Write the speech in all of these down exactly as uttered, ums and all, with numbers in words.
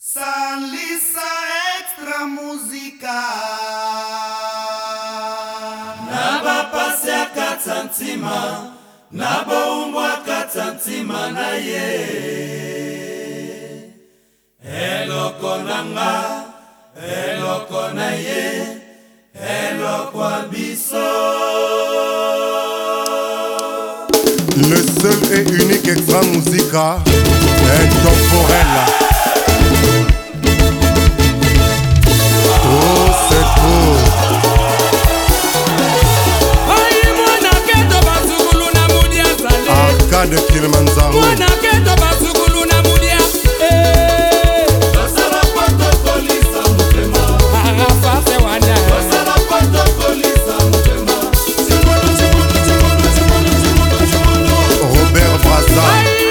Salisa extra musica Naba pasi ya katantima Naba umbwa katantima na ye Eloko nanga Eloko na ye Eloko abiso. Le seul et unique Extra Musica intemporel. Oh, c'est trop. Arcade Kilimanjaro. Robert Brazza.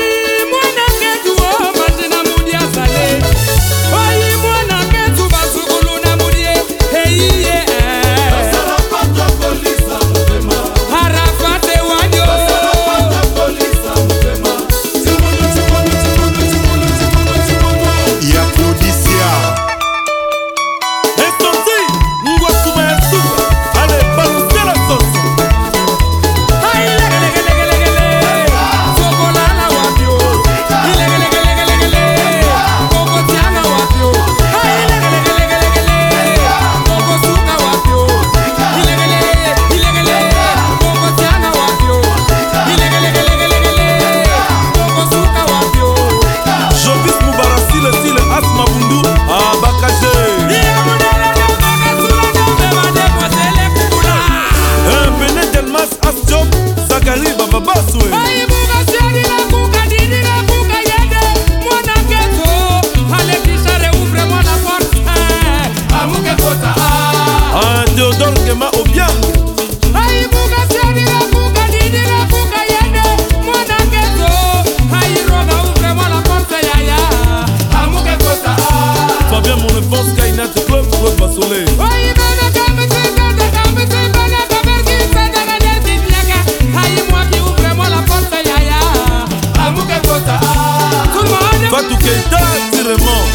Fatou Keita, tirement.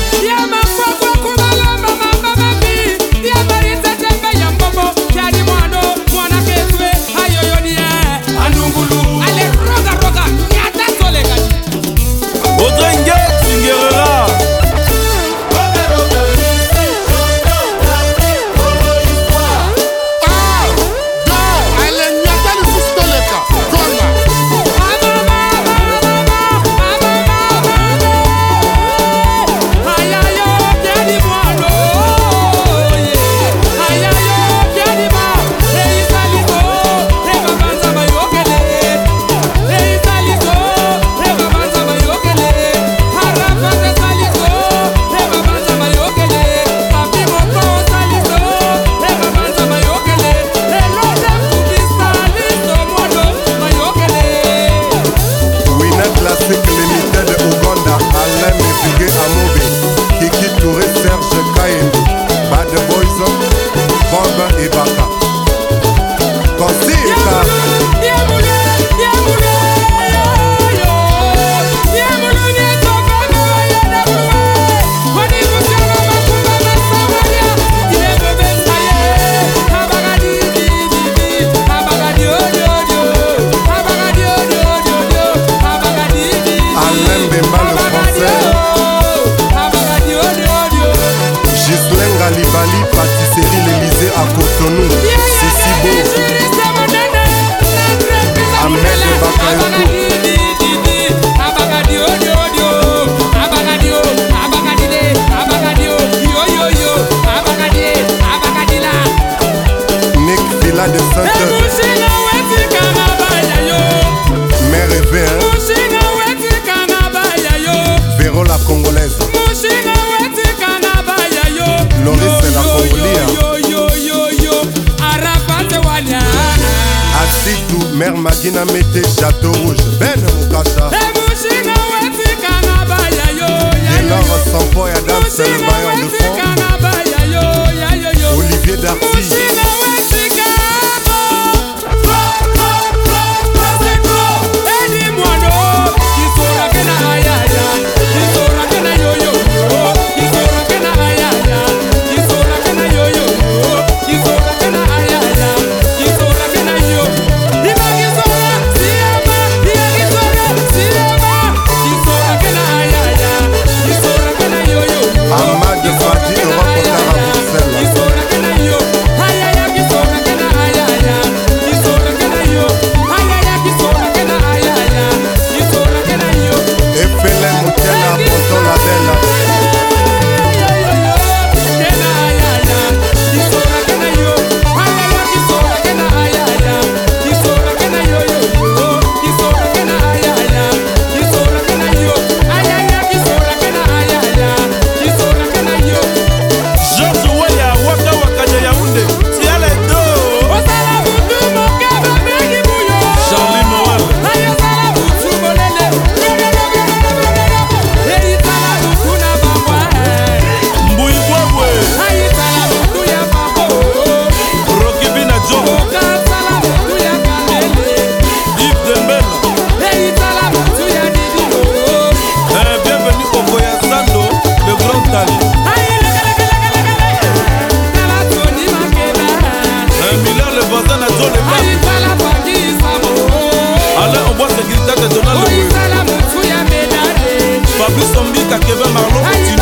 Bali, pâtisserie l'Elysée à Cotonou. C'est si beau. Ahmed Bakayoko. Nick Villa de Sainte. Mère et Vert. Véro la Congolaise. Loris la Congolia. Asitou, Mère Magina Mete, Château Rouge. Ben Moukata. Yelor Sampo et Adam, c'est le bailleur de fond. Olivier Darty. Yo yo, voisin na John le Alain on boit sécurité de Donald le Fabrice Ombika Kevin Marlon